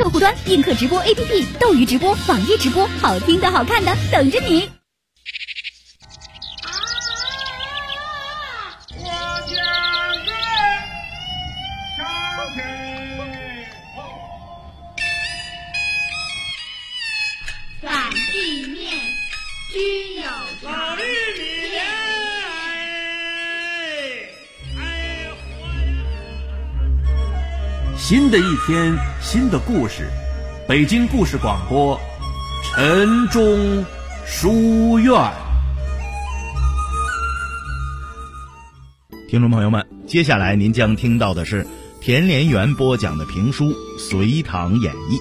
客户端、映客直播 APP、斗鱼直播、网页直播，好听的好看的等着你。 擀地面，均有老绿米莲， 新的一天，新的故事，北京故事广播，晨钟书院。 听众朋友们，接下来您将听到的是田连元播讲的评书《隋唐演义》。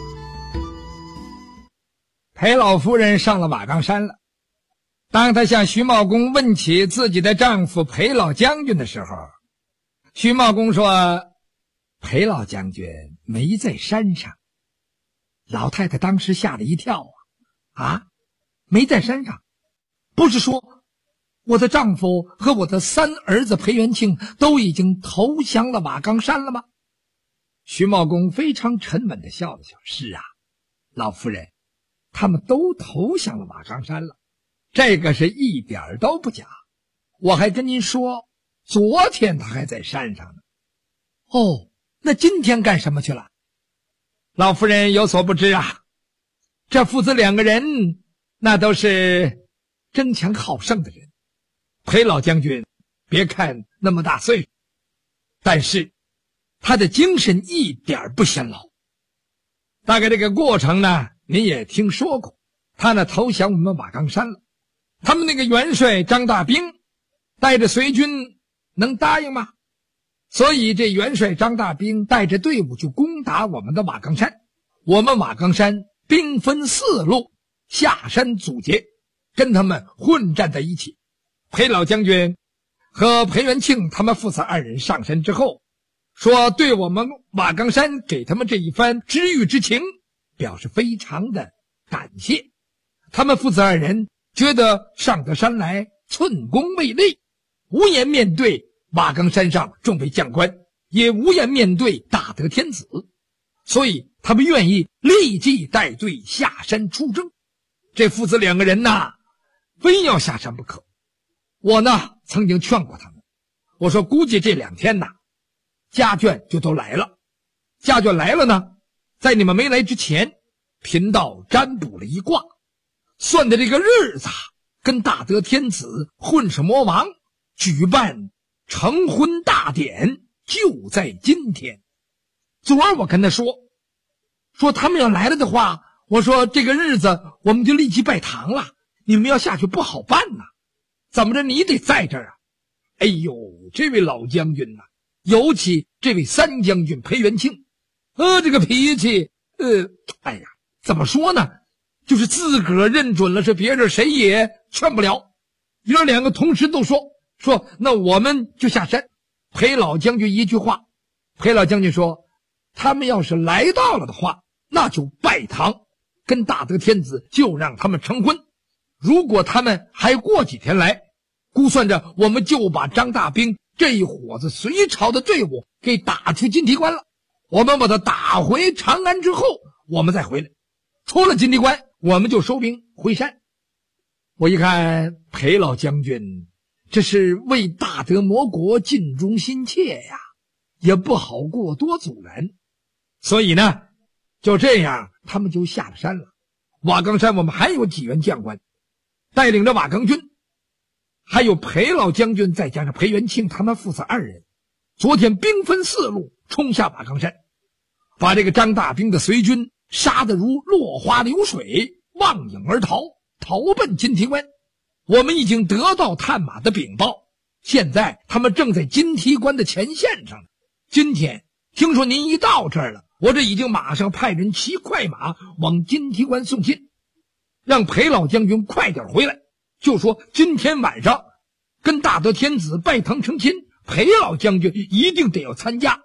裴老夫人上了瓦岗山了。当她向徐茂公问起自己的丈夫裴老将军的时候，徐茂公说裴老将军没在山上。老太太当时吓了一跳没在山上？不是说我的丈夫和我的三儿子裴元庆都已经投降了瓦岗山了吗？徐茂公非常沉稳地笑了笑，是啊，老夫人，他们都投降了瓦岗山了，这个是一点都不假。我还跟您说，昨天他还在山上呢。哦，那今天干什么去了？老夫人有所不知啊，这父子两个人那都是争强好胜的人。裴老将军别看那么大岁数，但是他的精神一点不显老。大概这个过程呢，您也听说过，他呢投降我们瓦岗山了。他们那个元帅张大兵带着随军能答应吗？所以这元帅张大兵带着队伍就攻打我们的瓦岗山。我们瓦岗山兵分4路下山阻截，跟他们混战在一起。裴老将军和裴元庆他们父子2人上山之后，说对我们瓦岗山给他们这一番知遇之情表示非常的感谢。他们父子2人觉得上得山来寸功未立，无颜面对瓦岗山上众位将官，也无颜面对大德天子，所以他们愿意立即带队下山出征。这父子2个人非要下山不可。我呢曾经劝过他们，我说估计这2天家眷就都来了。家眷来了呢，在你们没来之前，贫道占卜了一卦，算的这个日子跟大德天子、混世魔王举办成婚大典就在今天。昨儿我跟他说他们要来了的话，我说这个日子我们就立即拜堂了，你们要下去不好办怎么着你得在这儿啊？哎呦，这位老将军尤其这位三将军裴元庆，这个脾气怎么说呢，就是自个儿认准了，是别人谁也劝不了。爷2个同时都说那我们就下山。裴老将军一句话，裴老将军说他们要是来到了的话，那就拜堂，跟大德天子就让他们成婚。如果他们还过几天来，估算着我们就把张大兵这一伙子隋朝的队伍给打出金提关了。我们把他打回长安之后，我们再回来，出了金提关我们就收兵回山。我一看裴老将军这是为大德魔国尽忠心切呀，也不好过多阻拦，所以呢就这样他们就下了山了。瓦岗山我们还有几员将官带领着瓦岗军，还有裴老将军再加上裴元庆他们父子2人，昨天兵分4路冲下瓦岗山，把这个张大兵的随军杀得如落花流水，望影而逃，逃奔金提关。我们已经得到探马的禀报，现在他们正在金提关的前线上。今天听说您一到这儿了，我这已经马上派人骑快马往金提关送信，让裴老将军快点回来，就说今天晚上跟大德天子拜堂成亲，裴老将军一定得要参加。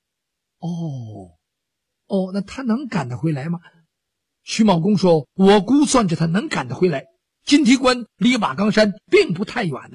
那他能赶得回来吗？徐茂公说我估算着他能赶得回来，金提关离瓦岗山并不太远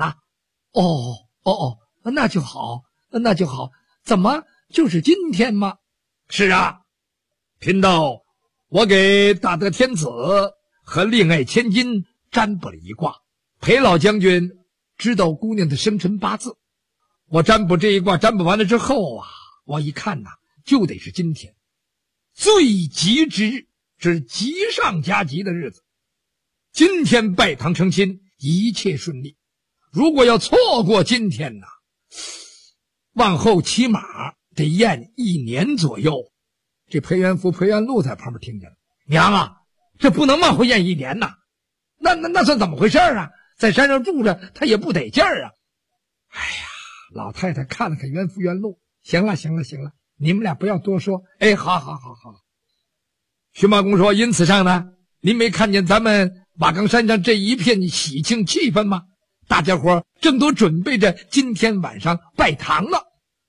那就好，怎么就是今天吗？是啊，贫道我给大德天子和恋爱千金占卜了一卦。裴老将军知道姑娘的生辰八字，我占卜这一卦占卜完了之后啊，我一看呐，就得是今天最吉之日，是吉上加吉的日子。今天拜堂成亲，一切顺利。如果要错过今天呐，往后起码得验1年左右。这裴元福、裴元禄在旁边听见了，娘啊，这不能往后验1年呐，那算怎么回事啊？在山上住着，他也不得劲儿啊。哎呀，老太太看了看元福、元禄，行了，你们俩不要多说。哎，好。徐茂公说，因此上呢，您没看见咱们瓦岗山上这一片喜庆气氛吗？大家伙正都准备着今天晚上拜堂了。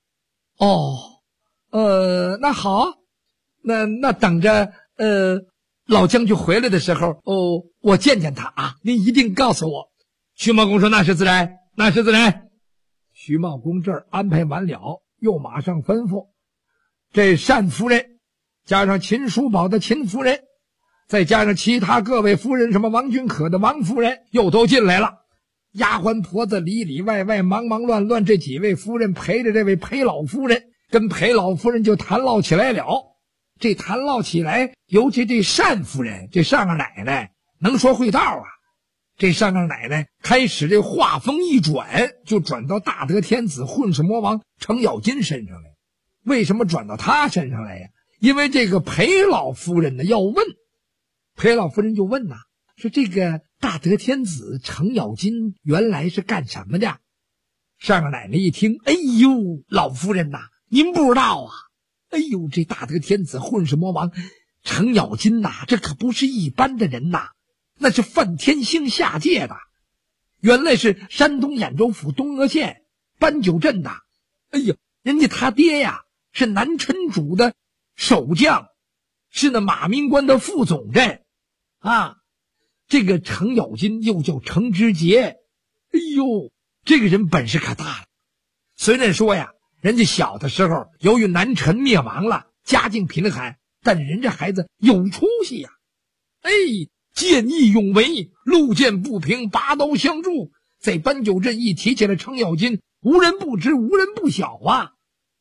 那好，那等着老将军回来的时候，我见见他啊，您一定告诉我。徐茂公说，那是自然。徐茂公这儿安排完了，又马上吩咐这单夫人加上秦叔宝的秦夫人，再加上其他各位夫人，什么王君可的王夫人又都进来了。丫鬟婆子里里外外忙忙乱乱，这几位夫人陪着这位裴老夫人，跟裴老夫人就谈唠起来了。这谈唠起来，尤其这单夫人，这上二奶奶能说会道啊。这上二奶奶开始这话锋一转，就转到大德天子混世魔王程咬金身上来。为什么转到他身上来呀？因为这个裴老夫人呢要问，裴老夫人就问呐，说这个大德天子程咬金原来是干什么的？上二奶奶一听，哎呦，老夫人呐，您不知道啊。哎呦，这大德天子混世魔王程咬金呐，这可不是一般的人呐，那是犯天星下界的。原来是山东兖州府东阿县搬九镇的。哎呀，人家他爹呀是南陈主的守将，是那马明关的副总镇啊。这个程咬金又叫程之杰，哎呦，这个人本事可大了。虽然说呀，人家小的时候由于南陈灭亡了，家境贫寒，但人这孩子有出息呀。哎，见义勇为，路见不平拔刀相助，在搬九镇一提起来程咬金，无人不知，无人不晓啊。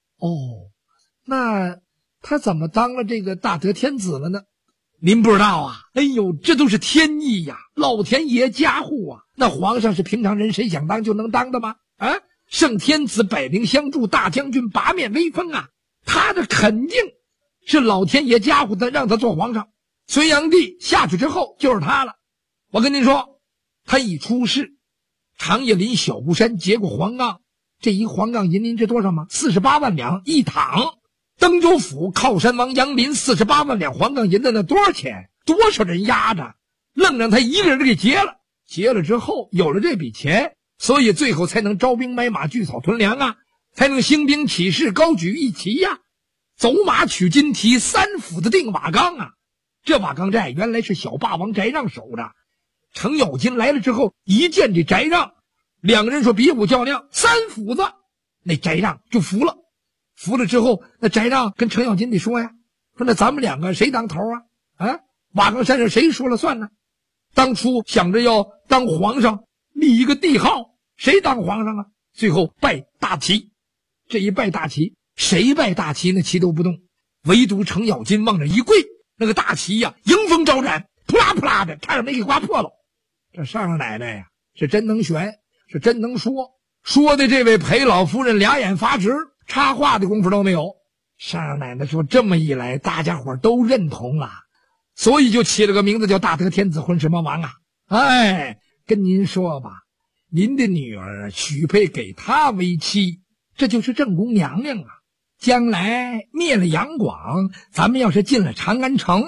那他怎么当了这个大德天子了呢？您不知道啊？哎呦，这都是天意呀，老天爷加护啊。那皇上是平常人谁想当就能当的吗？啊，圣天子百灵相助，大将军八面威风啊，他这肯定是老天爷加护的，让他做皇上。隋炀帝下去之后就是他了。我跟您说，他一出世，长叶林小固山结过黄杠，这一黄杠银您知多少吗？48万两一躺。登州府靠山王杨林48万两黄杠银子，那多少钱？多少人压着，愣让他一个人给结了。结了之后有了这笔钱，所以最后才能招兵买马，聚草屯粮啊，才能兴兵起事，高举义旗呀，走马取金蹄，三府的定瓦岗啊。这瓦岗寨原来是小霸王翟让守着，程咬金来了之后，一见这翟让，两个人说比武较量，三斧子，那翟让就服了。服了之后，那翟让跟程咬金得说呀，说那咱们两个谁当头啊？瓦岗山上谁说了算呢？当初想着要当皇上，立一个帝号，谁当皇上啊？最后拜大旗，这一拜大旗，谁拜大旗那旗都不动，唯独程咬金往那一跪，那个大旗呀，迎风招展，扑啦扑啦的，差点没给刮破了。这上二奶奶呀，是真能选，是真能说，说的这位裴老夫人俩眼发直，插话的功夫都没有。上二奶奶说，这么一来，大家伙都认同了，所以就起了个名字叫大德天子混世魔王啊。哎，跟您说吧，您的女儿许配给他为妻，这就是正宫娘娘啊。将来灭了杨广，咱们要是进了长安城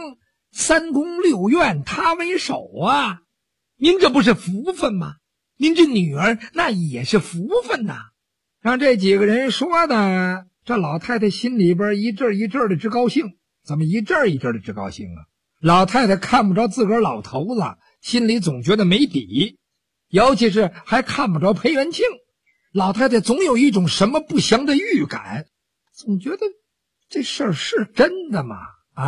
，3宫6院他为首啊，您这不是福分吗？您这女儿那也是福分呐。让这几个人说的，这老太太心里边一阵一阵的直高兴。怎么一阵一阵的直高兴啊？老太太看不着自个儿老头子，心里总觉得没底，尤其是还看不着裴元庆，老太太总有一种什么不祥的预感，总觉得这事儿是真的吗？啊，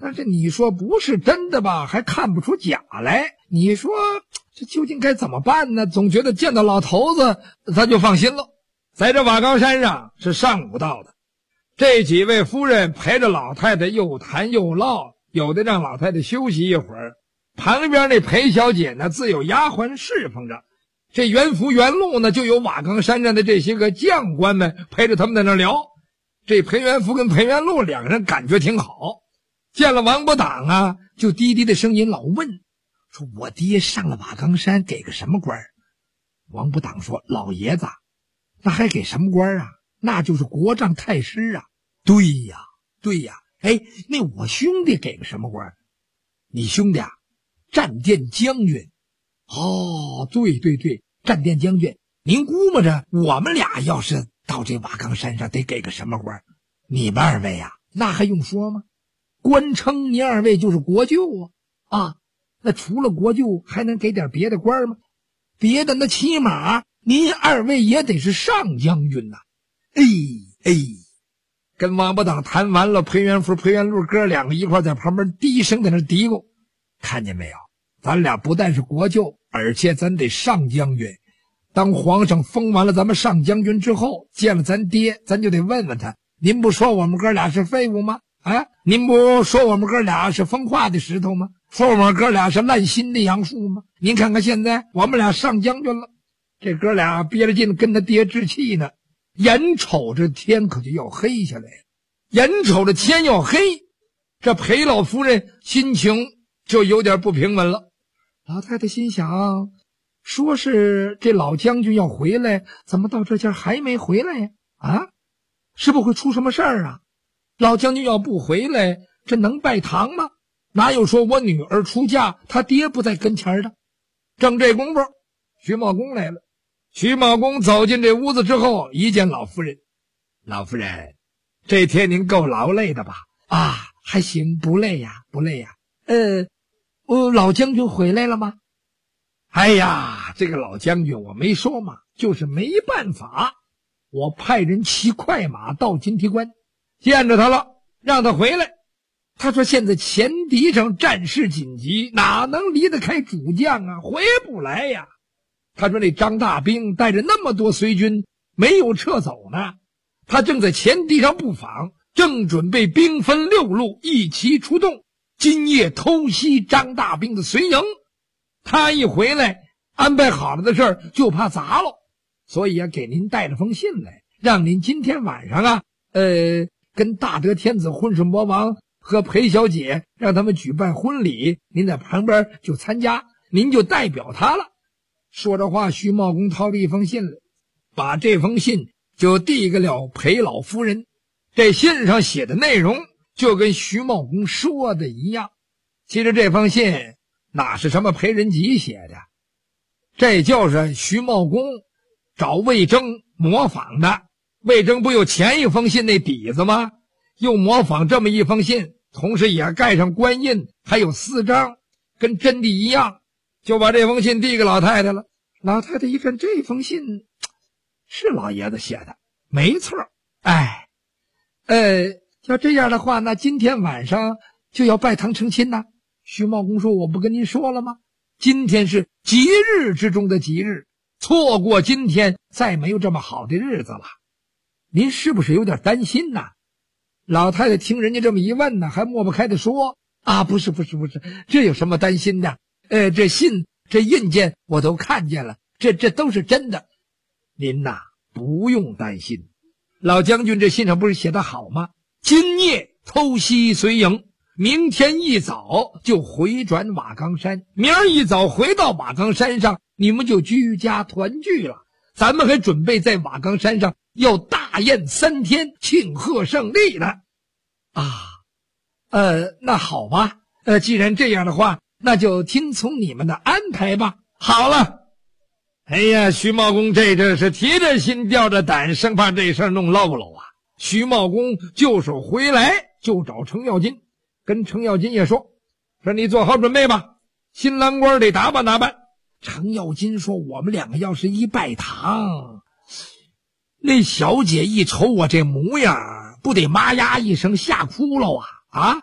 但是你说不是真的吧，还看不出假来。你说这究竟该怎么办呢？总觉得见到老头子他就放心了。在这瓦岗山上是上午到的，这几位夫人陪着老太太又谈又唠，有的让老太太休息一会儿，旁边那裴小姐呢自有丫鬟侍奉着。这原福原禄呢就有瓦岗山上的这些个将官们陪着他们在那聊。这裴元福跟裴元禄两个人感觉挺好，见了王伯党啊就低低的声音老问，说我爹上了瓦岗山给个什么官？王伯党说，老爷子那还给什么官啊？那就是国丈太师啊。对呀对呀，哎，那我兄弟给个什么官？你兄弟啊，战殿将军。哦，对对对，战殿将军。您估摸着我们俩要是到这瓦岗山上得给个什么官？你们二位啊，那还用说吗？官称您二位就是国舅啊，那除了国舅还能给点别的官吗？别的那起码您二位也得是上将军呐。哎，跟王伯党谈完了，裴元福、裴元禄哥两个一块在旁边低声在那嘀咕，看见没有？咱俩不但是国舅，而且咱得上将军。当皇上封完了咱们上将军之后，见了咱爹，咱就得问问他，您不说我们哥俩是废物吗？啊，您不说我们哥俩是风化的石头吗？说我们哥俩是烂心的杨树吗？您看看现在我们俩上将军了，这哥俩憋着劲跟他爹置气呢，眼瞅着天可就要黑下来了。眼瞅着天要黑，这裴老夫人心情就有点不平稳了。老太太心想，说是这老将军要回来，怎么到这前还没回来呀？啊，是不是会出什么事儿啊？老将军要不回来，这能拜堂吗？哪有说我女儿出嫁，他爹不在跟前的？正这功夫，徐茂公来了。徐茂公走进这屋子之后，一见老夫人，老夫人，这天您够劳累的吧？啊，还行，不累呀，不累呀。老将军回来了吗？哎呀，这个老将军我没说嘛，就是没办法，我派人骑快马到金提关，见着他了，让他回来。他说现在前敌上战事紧急，哪能离得开主将啊，回不来呀。他说那张大兵带着那么多随军没有撤走呢，他正在前敌上布防，正准备兵分六路一齐出动，今夜偷袭张大兵的随营。他一回来，安排好了的事儿就怕砸了，所以给您带了封信来，让您今天晚上啊，跟大德天子混世魔王和裴小姐让他们举办婚礼，您在旁边就参加，您就代表他了。说着话，徐茂公掏了一封信来，把这封信就递给了裴老夫人。这信上写的内容就跟徐茂公说的一样。其实这封信哪是什么裴仁吉写的，这就是徐茂公找魏征模仿的。魏征不有前一封信那底子吗？又模仿这么一封信，同时也盖上官印，还有4张，跟真的一样，就把这封信递给老太太了。老太太一看这封信是老爷子写的，没错。哎，要这样的话，那今天晚上就要拜堂成亲呐。徐茂公说，我不跟您说了吗？今天是吉日之中的吉日，错过今天再没有这么好的日子了。您是不是有点担心呐？老太太听人家这么一问呢，还抹不开的说，啊，不是，这有什么担心的？这信这印件我都看见了，这都是真的。您呐，不用担心。老将军这信上不是写得好吗？今夜偷袭随营，明天一早就回转瓦岗山，明儿一早回到瓦岗山上，你们就居家团聚了。咱们还准备在瓦岗山上要大宴3天，庆贺胜利呢。那好吧，既然这样的话，那就听从你们的安排吧。好了。哎呀，徐茂公这是提着心吊着胆，生怕这事儿弄漏了啊。徐茂公就手回来就找程咬金，跟程咬金也说你做好准备吧，新郎官得打扮打扮。程咬金说，我们两个要是一拜堂，那小姐一瞅我这模样，不得妈呀一声吓哭了啊！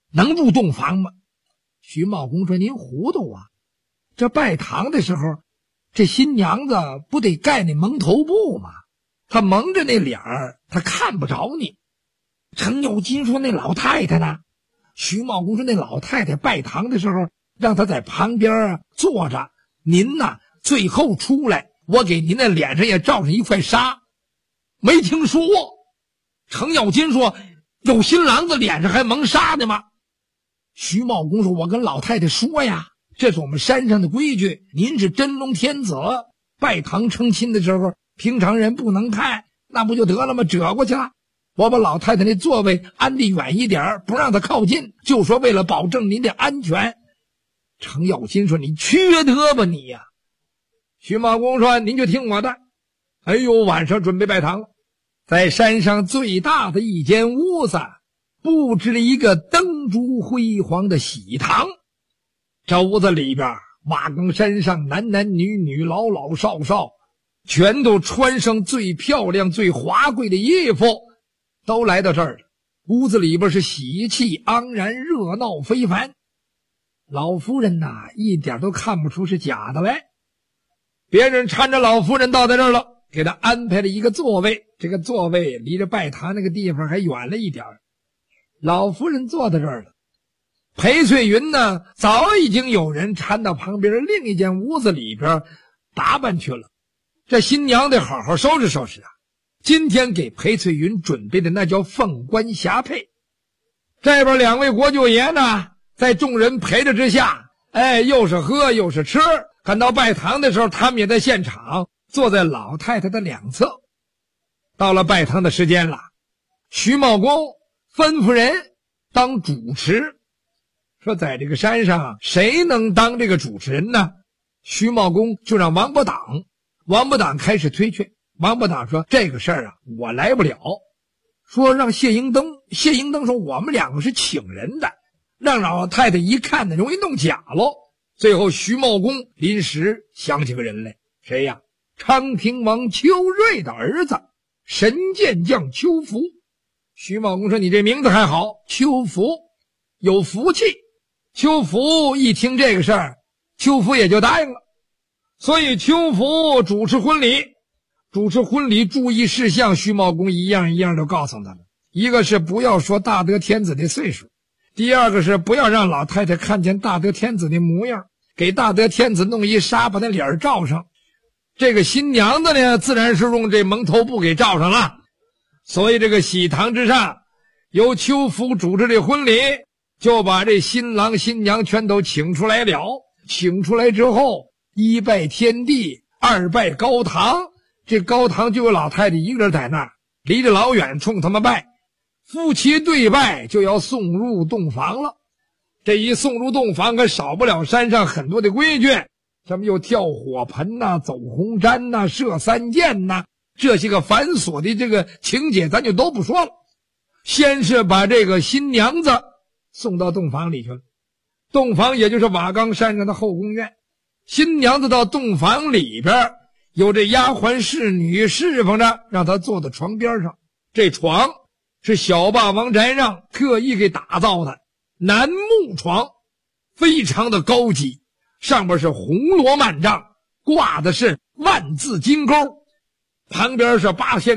能入洞房吗？徐茂公说：“您糊涂啊！这拜堂的时候，这新娘子不得盖那蒙头布吗？她蒙着那脸儿，她看不着你。”程咬金说：“那老太太呢？”徐茂公说：“那老太太拜堂的时候，让她在旁边坐着，您呐最后出来，我给您的脸上也罩上一块纱。”没听说。程咬金说：“有新郎子脸上还蒙纱的吗？”徐茂公说：“我跟老太太说呀，这是我们山上的规矩。您是真龙天子，拜堂成亲的时候，平常人不能看，那不就得了吗？折过去了。我把老太太那座位安得远一点，不让她靠近，就说为了保证您的安全。”程咬金说：“你缺德吧你呀！”徐茂公说：“您就听我的。”哎呦，晚上准备拜堂了，在山上最大的一间屋子布置了一个灯烛辉煌的喜堂。这屋子里边，瓦岗山上男男女女老老少少全都穿上最漂亮最华贵的衣服，都来到这儿了。屋子里边是喜气盎然，热闹非凡。老夫人呐，一点都看不出是假的来。别人搀着老夫人到在这儿了，给她安排了一个座位，这个座位离着拜堂那个地方还远了一点。老夫人坐在这儿了，裴翠云呢，早已经有人搀到旁边另一间屋子里边打扮去了。这新娘得好好收拾收拾啊！今天给裴翠云准备的那叫凤冠霞帔。这边两位国舅爷呢，在众人陪着之下，又是喝又是吃。赶到拜堂的时候，他们也在现场，坐在老太太的两侧。到了拜堂的时间了，徐茂公吩咐人当主持，说在这个山上谁能当这个主持人呢？徐茂公就让王伯党开始推却。王伯党说：“这个事儿啊，我来不了。”说让谢英登说：“我们两个是请人的，让老太太一看呢，容易弄假喽。”最后徐茂公临时想起个人来，谁呀？昌平王邱瑞的儿子，神箭将邱福。徐茂公说：“你这名字还好，邱福有福气。”邱福一听这个事儿，邱福也就答应了。所以邱福主持婚礼注意事项，徐茂公一样一样都告诉他了。一个是不要说大德天子的岁数，第二个是不要让老太太看见大德天子的模样，给大德天子弄一纱把那脸罩上。这个新娘子呢，自然是用这蒙头布给罩上了。所以这个喜堂之上，由邱福主持这婚礼，就把这新郎新娘全都请出来了。请出来之后，一拜天地，二拜高堂。这高堂就有老太太一个人在那儿，离着老远冲他们拜。夫妻对拜就要送入洞房了。这一送入洞房，可少不了山上很多的规矩，什么又跳火盆呐、走红毡呐、射三箭呐，这些个繁琐的这个情节咱就都不说了。先是把这个新娘子送到洞房里去了。洞房也就是瓦岗山上的后宫院。新娘子到洞房里边，有这丫鬟侍女侍奉着，让她坐在床边上。这床是小霸王翟让特意给打造的楠木床，非常的高级，上边是红罗幔帐，挂的是万字金钩，旁边是八仙